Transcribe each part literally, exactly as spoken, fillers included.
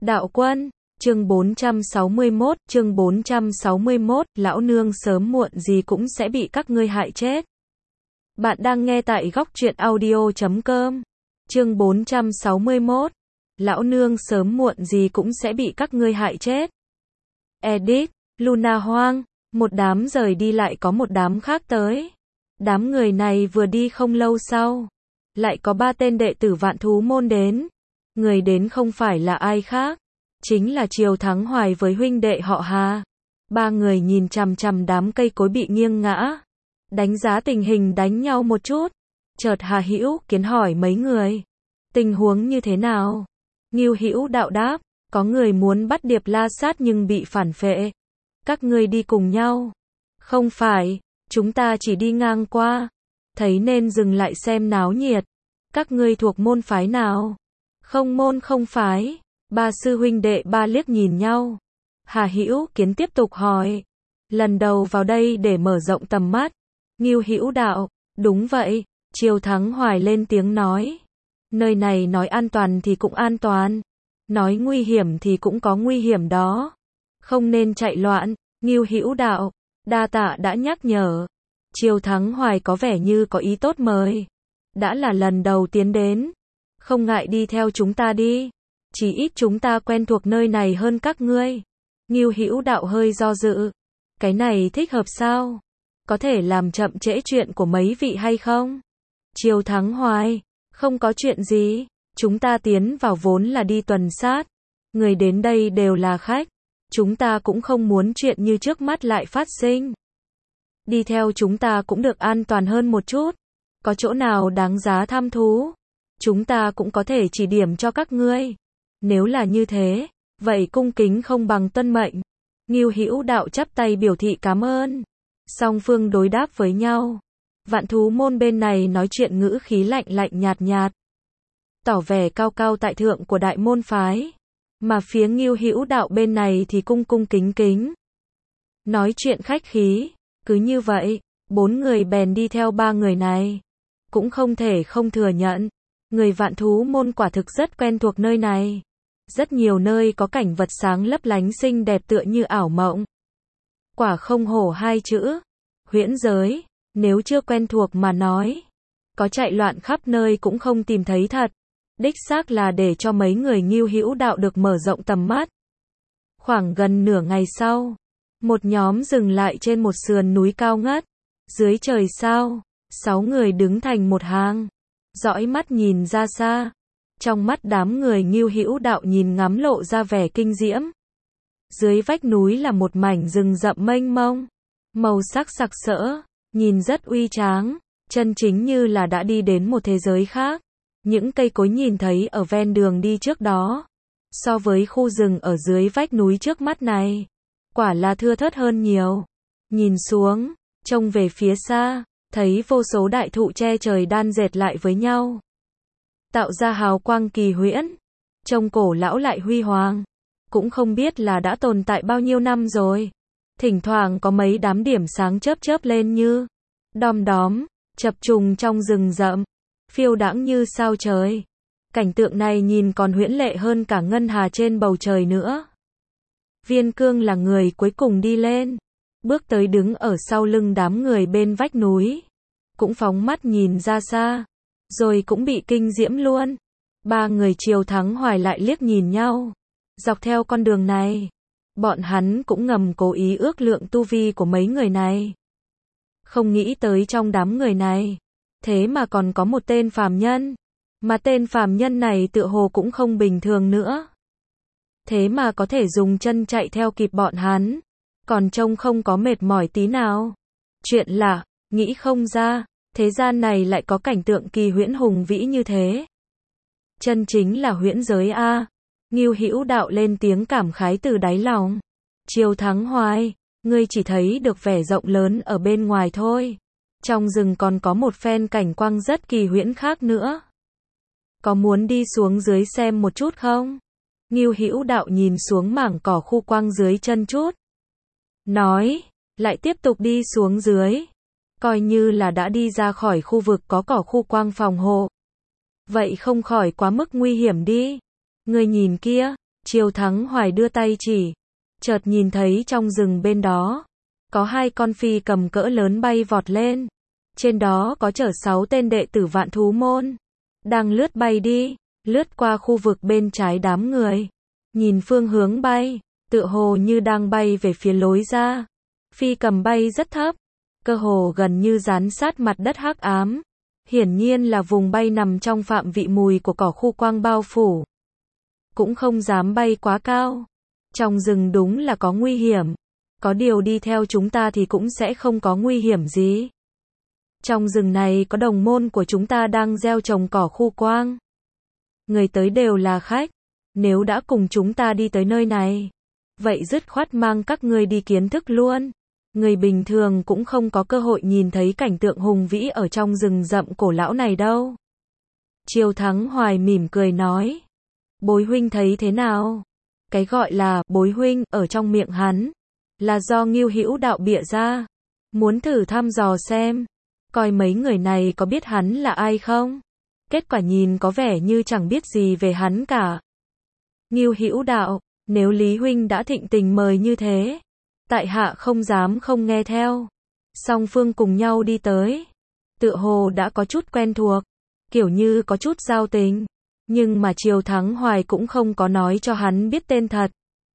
Đạo quân, chương bốn trăm sáu mươi mốt, chương bốn trăm sáu mươi mốt, lão nương sớm muộn gì cũng sẽ bị các ngươi hại chết. Bạn đang nghe tại góc truyện audio chấm com. Chương bốn trăm sáu mươi mốt, lão nương sớm muộn gì cũng sẽ bị các ngươi hại chết. Edit, Luna hoang, một đám rời đi lại có một đám khác tới. Đám người này vừa đi không lâu sau, lại có ba tên đệ tử Vạn Thú môn đến. Người đến không phải là ai khác, chính là Triều Thắng Hoài với huynh đệ họ Hà. Ba người nhìn chằm chằm đám cây cối bị nghiêng ngã, đánh giá tình hình đánh nhau một chút. Chợt Hà Hữu Kiến hỏi mấy người, tình huống như thế nào? Ngưu Hữu Đạo đáp, có người muốn bắt Điệp La Sát nhưng bị phản phệ. Các ngươi đi cùng nhau? Không phải, chúng ta chỉ đi ngang qua, thấy nên dừng lại xem náo nhiệt. Các ngươi thuộc môn phái nào? Không môn không phái. Ba sư huynh đệ ba liếc nhìn nhau. Hà Hữu Kiến tiếp tục hỏi, lần đầu vào đây để mở rộng tầm mắt. Ngưu Hữu Đạo, đúng vậy. Triều Thắng Hoài lên tiếng nói, nơi này nói an toàn thì cũng an toàn, nói nguy hiểm thì cũng có nguy hiểm đó, không nên chạy loạn. Ngưu Hữu Đạo, đa tạ đã nhắc nhở. Triều Thắng Hoài có vẻ như có ý tốt mời, đã là lần đầu tiến đến, không ngại đi theo chúng ta đi, chỉ ít chúng ta quen thuộc nơi này hơn các ngươi. Ngưu Hữu Đạo hơi do dự, cái này thích hợp sao? Có thể làm chậm trễ chuyện của mấy vị hay không? Triều Thắng Hoài, không có chuyện gì, chúng ta tiến vào vốn là đi tuần sát, người đến đây đều là khách, chúng ta cũng không muốn chuyện như trước mắt lại phát sinh. Đi theo chúng ta cũng được an toàn hơn một chút, có chỗ nào đáng giá tham thú, chúng ta cũng có thể chỉ điểm cho các ngươi. Nếu là như thế, vậy cung kính không bằng tuân mệnh. Ngưu Hữu Đạo chắp tay biểu thị cảm ơn. Song phương đối đáp với nhau. Vạn Thú môn bên này nói chuyện ngữ khí lạnh lạnh nhạt nhạt, tỏ vẻ cao cao tại thượng của đại môn phái, mà phía Ngưu Hữu Đạo bên này thì cung cung kính kính, nói chuyện khách khí. Cứ như vậy, bốn người bèn đi theo ba người này. Cũng không thể không thừa nhận, người Vạn Thú môn quả thực rất quen thuộc nơi này. Rất nhiều nơi có cảnh vật sáng lấp lánh xinh đẹp tựa như ảo mộng. Quả không hổ hai chữ, huyễn giới. Nếu chưa quen thuộc mà nói, có chạy loạn khắp nơi cũng không tìm thấy thật. Đích xác là để cho mấy người Ngưu Hữu Đạo được mở rộng tầm mắt. Khoảng gần nửa ngày sau, một nhóm dừng lại trên một sườn núi cao ngất. Dưới trời sao, sáu người đứng thành một hàng, dõi mắt nhìn ra xa. Trong mắt đám người Ngưu Hữu Đạo nhìn ngắm lộ ra vẻ kinh diễm. Dưới vách núi là một mảnh rừng rậm mênh mông, màu sắc sặc sỡ, nhìn rất uy tráng, chân chính như là đã đi đến một thế giới khác. Những cây cối nhìn thấy ở ven đường đi trước đó, so với khu rừng ở dưới vách núi trước mắt này, quả là thưa thớt hơn nhiều. Nhìn xuống, trông về phía xa, thấy vô số đại thụ che trời đan dệt lại với nhau, tạo ra hào quang kỳ huyễn, trông cổ lão lại huy hoàng, cũng không biết là đã tồn tại bao nhiêu năm rồi. Thỉnh thoảng có mấy đám điểm sáng chớp chớp lên như đom đóm, chập trùng trong rừng rậm, phiêu đãng như sao trời. Cảnh tượng này nhìn còn huyễn lệ hơn cả ngân hà trên bầu trời nữa. Viên Cương là người cuối cùng đi lên, bước tới đứng ở sau lưng đám người bên vách núi, cũng phóng mắt nhìn ra xa, rồi cũng bị kinh diễm luôn. Ba người Triều Thắng Hoài lại liếc nhìn nhau. Dọc theo con đường này, bọn hắn cũng ngầm cố ý ước lượng tu vi của mấy người này. Không nghĩ tới trong đám người này, thế mà còn có một tên phàm nhân, mà tên phàm nhân này tựa hồ cũng không bình thường nữa. Thế mà có thể dùng chân chạy theo kịp bọn hắn, còn trông không có mệt mỏi tí nào. Chuyện lạ, nghĩ không ra, thế gian này lại có cảnh tượng kỳ huyễn hùng vĩ như thế. Chân chính là huyễn giới a. Ngưu Hữu Đạo lên tiếng cảm khái từ đáy lòng. Triều Thắng Hoài, ngươi chỉ thấy được vẻ rộng lớn ở bên ngoài thôi. Trong rừng còn có một phen cảnh quang rất kỳ huyễn khác nữa. Có muốn đi xuống dưới xem một chút không? Ngưu Hữu Đạo nhìn xuống mảng cỏ khu quang dưới chân chút, nói, lại tiếp tục đi xuống dưới. Coi như là đã đi ra khỏi khu vực có cỏ khu quang phòng hộ. Vậy không khỏi quá mức nguy hiểm đi. Người nhìn kia, Triều Thắng Hoài đưa tay chỉ, chợt nhìn thấy trong rừng bên đó, có hai con phi cầm cỡ lớn bay vọt lên. Trên đó có chở sáu tên đệ tử Vạn Thú Môn, đang lướt bay đi, lướt qua khu vực bên trái đám người. Nhìn phương hướng bay, tựa hồ như đang bay về phía lối ra. Phi cầm bay rất thấp, cơ hồ gần như dán sát mặt đất hắc ám. Hiển nhiên là vùng bay nằm trong phạm vị mùi của cỏ khu quang bao phủ. Cũng không dám bay quá cao. Trong rừng đúng là có nguy hiểm. Có điều đi theo chúng ta thì cũng sẽ không có nguy hiểm gì. Trong rừng này có đồng môn của chúng ta đang gieo trồng cỏ khu quang. Người tới đều là khách. Nếu đã cùng chúng ta đi tới nơi này, vậy dứt khoát mang các ngươi đi kiến thức luôn. Người bình thường cũng không có cơ hội nhìn thấy cảnh tượng hùng vĩ ở trong rừng rậm cổ lão này đâu. Triều Thắng Hoài mỉm cười nói. Bối huynh thấy thế nào? Cái gọi là bối huynh ở trong miệng hắn là do Ngưu Hữu Đạo bịa ra. Muốn thử thăm dò xem, coi mấy người này có biết hắn là ai không? Kết quả nhìn có vẻ như chẳng biết gì về hắn cả. Ngưu Hữu Đạo, nếu Lý huynh đã thịnh tình mời như thế, tại hạ không dám không nghe theo. Song phương cùng nhau đi tới, tựa hồ đã có chút quen thuộc, kiểu như có chút giao tình, nhưng mà Triều Thắng Hoài cũng không có nói cho hắn biết tên thật.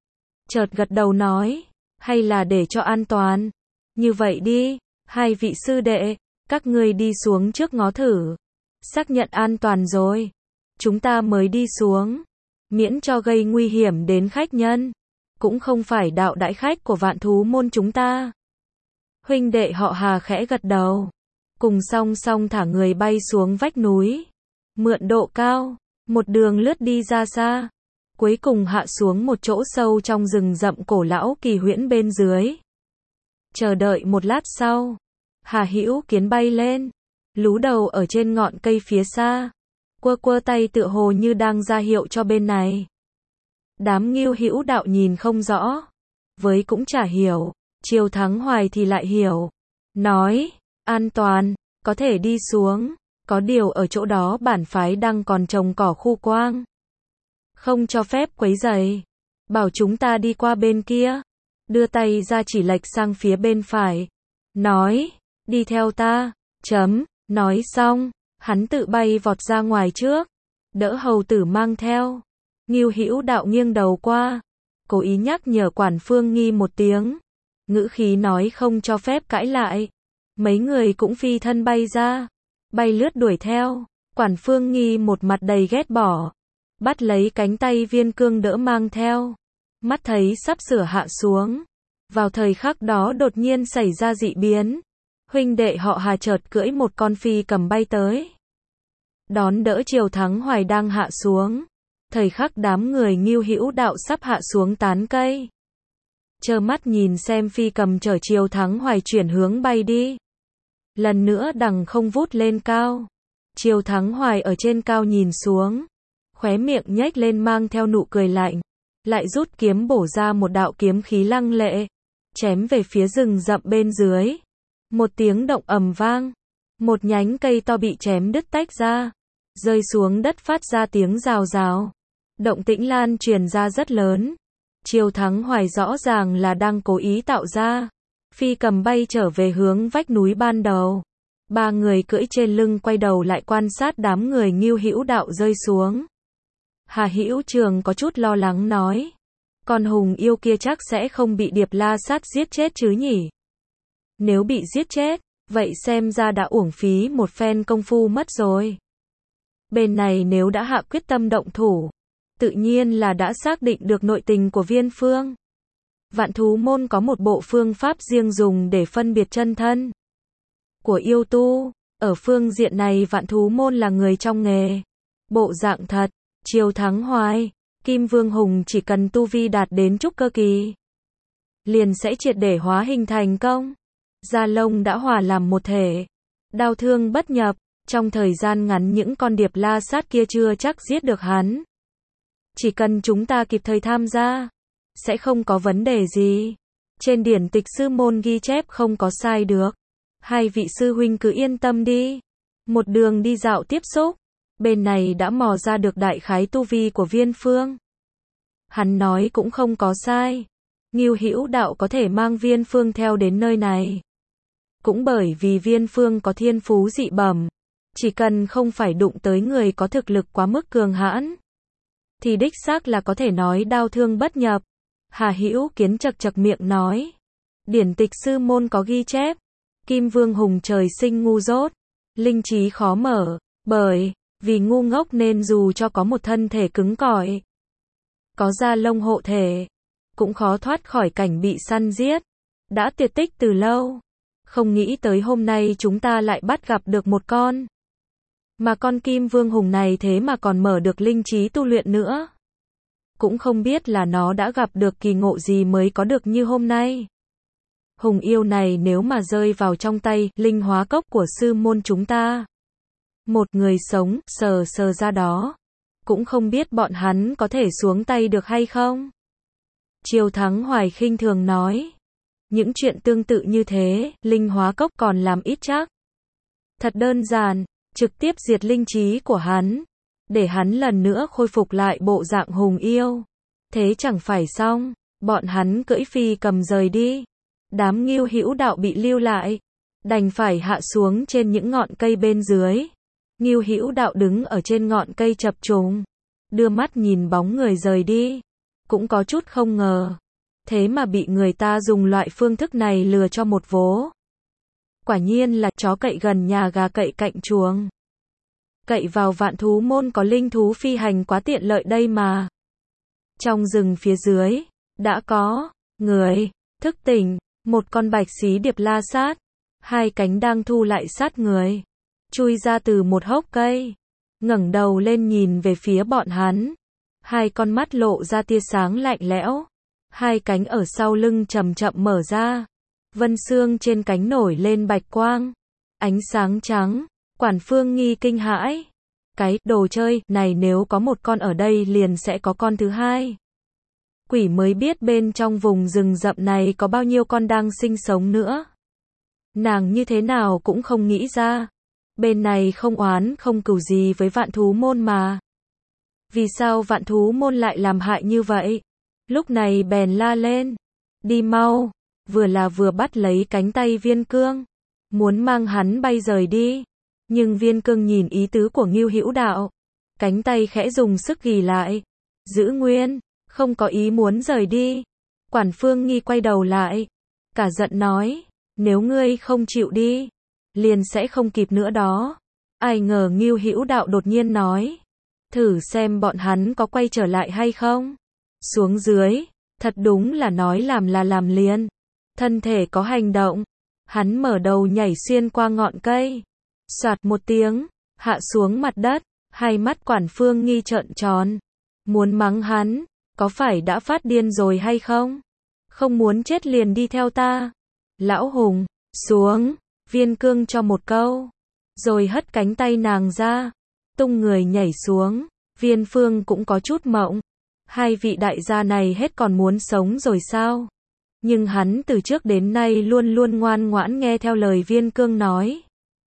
Chợt gật đầu nói, hay là để cho an toàn, như vậy đi, hai vị sư đệ, các ngươi đi xuống trước ngó thử, xác nhận an toàn rồi, chúng ta mới đi xuống, miễn cho gây nguy hiểm đến khách nhân, cũng không phải đạo đại khách của Vạn Thú Môn chúng ta. Huynh đệ họ Hà khẽ gật đầu, cùng song song thả người bay xuống vách núi, mượn độ cao, một đường lướt đi ra xa, cuối cùng hạ xuống một chỗ sâu trong rừng rậm cổ lão kỳ huyễn bên dưới. Chờ đợi một lát sau, Hà Hữu Kiến bay lên, lú đầu ở trên ngọn cây phía xa, quơ quơ tay tựa hồ như đang ra hiệu cho bên này. Đám Ngưu Hữu Đạo nhìn không rõ, với cũng chả hiểu, Triều Thắng Hoài thì lại hiểu, nói, an toàn, có thể đi xuống, có điều ở chỗ đó bản phái đang còn trồng cỏ khu quang, không cho phép quấy rầy, bảo chúng ta đi qua bên kia, đưa tay ra chỉ lệch sang phía bên phải, nói, đi theo ta, chấm, nói xong, hắn tự bay vọt ra ngoài trước, đỡ hầu tử mang theo. Ngưu Hữu Đạo nghiêng đầu qua, cố ý nhắc nhở Quản Phương Nghi một tiếng, ngữ khí nói không cho phép cãi lại. Mấy người cũng phi thân bay ra, bay lướt đuổi theo. Quản Phương Nghi một mặt đầy ghét bỏ, bắt lấy cánh tay Viên Cương đỡ mang theo, mắt thấy sắp sửa hạ xuống. Vào thời khắc đó đột nhiên xảy ra dị biến, huynh đệ họ Hà chợt cưỡi một con phi cầm bay tới, đón đỡ Triều Thắng Hoài đang hạ xuống. Thời khắc đám người Ngưu Hữu Đạo sắp hạ xuống tán cây, trơ mắt nhìn xem phi cầm chở Triều Thắng Hoài chuyển hướng bay đi. Lần nữa đằng không vút lên cao, Triều Thắng Hoài ở trên cao nhìn xuống, khóe miệng nhếch lên mang theo nụ cười lạnh, lại rút kiếm bổ ra một đạo kiếm khí lăng lệ, chém về phía rừng rậm bên dưới. Một tiếng động ầm vang, một nhánh cây to bị chém đứt tách ra, rơi xuống đất phát ra tiếng rào rào. Động tĩnh lan truyền ra rất lớn. Triều Thắng Hoài rõ ràng là đang cố ý tạo ra. Phi cầm bay trở về hướng vách núi ban đầu. Ba người cưỡi trên lưng quay đầu lại quan sát đám người Ngưu Hữu Đạo rơi xuống. Hà Hữu Trường có chút lo lắng nói, con hùng yêu kia chắc sẽ không bị Điệp La Sát giết chết chứ nhỉ? Nếu bị giết chết, vậy xem ra đã uổng phí một phen công phu mất rồi. Bên này nếu đã hạ quyết tâm động thủ, tự nhiên là đã xác định được nội tình của Viên Phương. Vạn Thú Môn có một bộ phương pháp riêng dùng để phân biệt chân thân của yêu tu. Ở phương diện này Vạn Thú Môn là người trong nghề. Bộ dạng thật, Triều Thắng Hoài, Kim Vương Hùng chỉ cần tu vi đạt đến trúc cơ kỳ, liền sẽ triệt để hóa hình thành công. Da lông đã hòa làm một thể, đao thương bất nhập, trong thời gian ngắn những con Điệp La Sát kia chưa chắc giết được hắn. Chỉ cần chúng ta kịp thời tham gia, sẽ không có vấn đề gì. Trên điển tịch sư môn ghi chép không có sai được. Hai vị sư huynh cứ yên tâm đi. Một đường đi dạo tiếp xúc, bên này đã mò ra được đại khái tu vi của Viên Phương. Hắn nói cũng không có sai. Ngưu Hữu Đạo có thể mang Viên Phương theo đến nơi này. Cũng bởi vì Viên Phương có thiên phú dị bẩm. Chỉ cần không phải đụng tới người có thực lực quá mức cường hãn. Thì đích xác là có thể nói đao thương bất nhập. Hà Hữu Kiến chật chật miệng nói. Điển tịch sư môn có ghi chép. Kim Vương Hùng trời sinh ngu dốt. Linh trí khó mở. Bởi vì ngu ngốc nên dù cho có một thân thể cứng cỏi, có da lông hộ thể, cũng khó thoát khỏi cảnh bị săn giết. Đã tuyệt tích từ lâu. Không nghĩ tới hôm nay chúng ta lại bắt gặp được một con. Mà con Kim Vương Hùng này thế mà còn mở được linh trí tu luyện nữa. Cũng không biết là nó đã gặp được kỳ ngộ gì mới có được như hôm nay. Hùng yêu này nếu mà rơi vào trong tay linh hóa cốc của sư môn chúng ta, một người sống sờ sờ ra đó, cũng không biết bọn hắn có thể xuống tay được hay không. Triều Thắng Hoài khinh thường nói. Những chuyện tương tự như thế, linh hóa cốc còn làm ít chắc. Thật đơn giản, trực tiếp diệt linh trí của hắn, để hắn lần nữa khôi phục lại bộ dạng hùng yêu. Thế chẳng phải xong, bọn hắn cưỡi phi cầm rời đi. Đám Ngưu Hữu Đạo bị lưu lại, đành phải hạ xuống trên những ngọn cây bên dưới. Ngưu Hữu Đạo đứng ở trên ngọn cây chập trùng, đưa mắt nhìn bóng người rời đi, cũng có chút không ngờ. Thế mà bị người ta dùng loại phương thức này lừa cho một vố. Quả nhiên là chó cậy gần nhà gà cậy cạnh chuồng. Cậy vào Vạn Thú Môn có linh thú phi hành quá tiện lợi đây mà. Trong rừng phía dưới, đã có người thức tỉnh, một con bạch xí điệp la sát, hai cánh đang thu lại sát người, chui ra từ một hốc cây, ngẩng đầu lên nhìn về phía bọn hắn, hai con mắt lộ ra tia sáng lạnh lẽo, hai cánh ở sau lưng chậm chậm mở ra, vân xương trên cánh nổi lên bạch quang, ánh sáng trắng. Quản Phương Nghi kinh hãi, cái đồ chơi này nếu có một con ở đây liền sẽ có con thứ hai. Quỷ mới biết bên trong vùng rừng rậm này có bao nhiêu con đang sinh sống nữa. Nàng như thế nào cũng không nghĩ ra. Bên này không oán không cừu gì với Vạn Thú Môn mà. Vì sao Vạn Thú Môn lại làm hại như vậy? Lúc này bèn la lên. Đi mau. Vừa là vừa bắt lấy cánh tay Viên Cương, muốn mang hắn bay rời đi. Nhưng Viên Cương nhìn ý tứ của Ngưu Hữu Đạo, cánh tay khẽ dùng sức ghì lại, giữ nguyên, không có ý muốn rời đi. Quản Phương Nghi quay đầu lại, cả giận nói, nếu ngươi không chịu đi, liền sẽ không kịp nữa đó. Ai ngờ Ngưu Hữu Đạo đột nhiên nói, thử xem bọn hắn có quay trở lại hay không. Xuống dưới, thật đúng là nói làm là làm liền. Thân thể có hành động, hắn mở đầu nhảy xuyên qua ngọn cây. Soạt một tiếng, hạ xuống mặt đất, hai mắt Quản Phương Nghi trợn tròn. Muốn mắng hắn, có phải đã phát điên rồi hay không? Không muốn chết liền đi theo ta. Lão Hùng, xuống, Viên Cương cho một câu. Rồi hất cánh tay nàng ra, tung người nhảy xuống. Viên Phương cũng có chút mộng. Hai vị đại gia này hết còn muốn sống rồi sao? Nhưng hắn từ trước đến nay luôn luôn ngoan ngoãn nghe theo lời Viên Cương nói,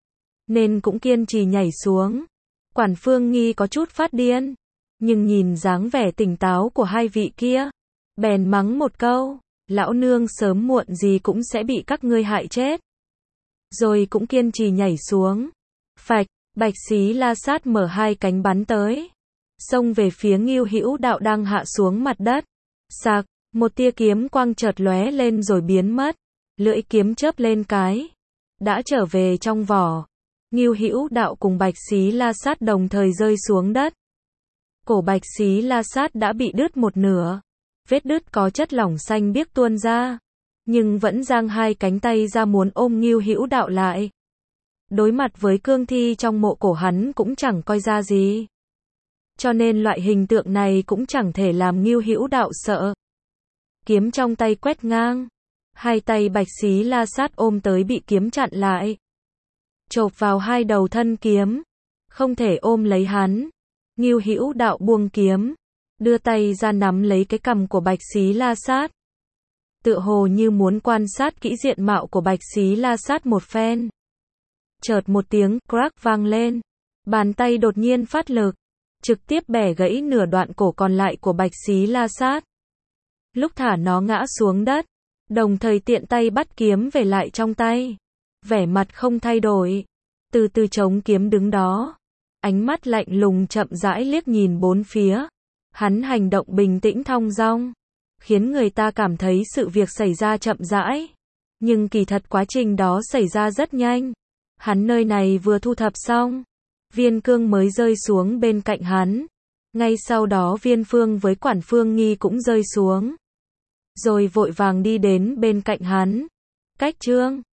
nên cũng kiên trì nhảy xuống. Quản Phương Nghi có chút phát điên, nhưng nhìn dáng vẻ tỉnh táo của hai vị kia, bèn mắng một câu, lão nương sớm muộn gì cũng sẽ bị các ngươi hại chết. Rồi cũng kiên trì nhảy xuống. Phạch, bạch xí la sát mở hai cánh bắn tới, xông về phía Ngưu Hữu Đạo đang hạ xuống mặt đất. Sạc, một tia kiếm quang chợt lóe lên rồi biến mất, lưỡi kiếm chớp lên cái, đã trở về trong vỏ. Ngưu Hữu Đạo cùng bạch xí la sát đồng thời rơi xuống đất. Cổ bạch xí la sát đã bị đứt một nửa, vết đứt có chất lỏng xanh biếc tuôn ra, nhưng vẫn giang hai cánh tay ra muốn ôm Ngưu Hữu Đạo lại. Đối mặt với cương thi trong mộ cổ hắn cũng chẳng coi ra gì, cho nên loại hình tượng này cũng chẳng thể làm Ngưu Hữu Đạo sợ. Kiếm trong tay quét ngang, hai tay bạch xí la sát ôm tới bị kiếm chặn lại, chộp vào hai đầu thân kiếm, không thể ôm lấy hắn. Ngưu Hữu Đạo buông kiếm, đưa tay ra nắm lấy cái cằm của bạch xí la sát, tựa hồ như muốn quan sát kỹ diện mạo của bạch xí la sát một phen. Chợt một tiếng crack vang lên, bàn tay đột nhiên phát lực, trực tiếp bẻ gãy nửa đoạn cổ còn lại của Bạch Xí La Sát. Lúc thả nó ngã xuống đất, đồng thời tiện tay bắt kiếm về lại trong tay. Vẻ mặt không thay đổi, từ từ chống kiếm đứng đó, ánh mắt lạnh lùng chậm rãi liếc nhìn bốn phía. Hắn hành động bình tĩnh thong dong, khiến người ta cảm thấy sự việc xảy ra chậm rãi, nhưng kỳ thật quá trình đó xảy ra rất nhanh. Hắn nơi này vừa thu thập xong, Viên Cương mới rơi xuống bên cạnh hắn. Ngay sau đó Viên Phương với Quản Phương Nghi cũng rơi xuống, rồi vội vàng đi đến bên cạnh hắn. Cách Trương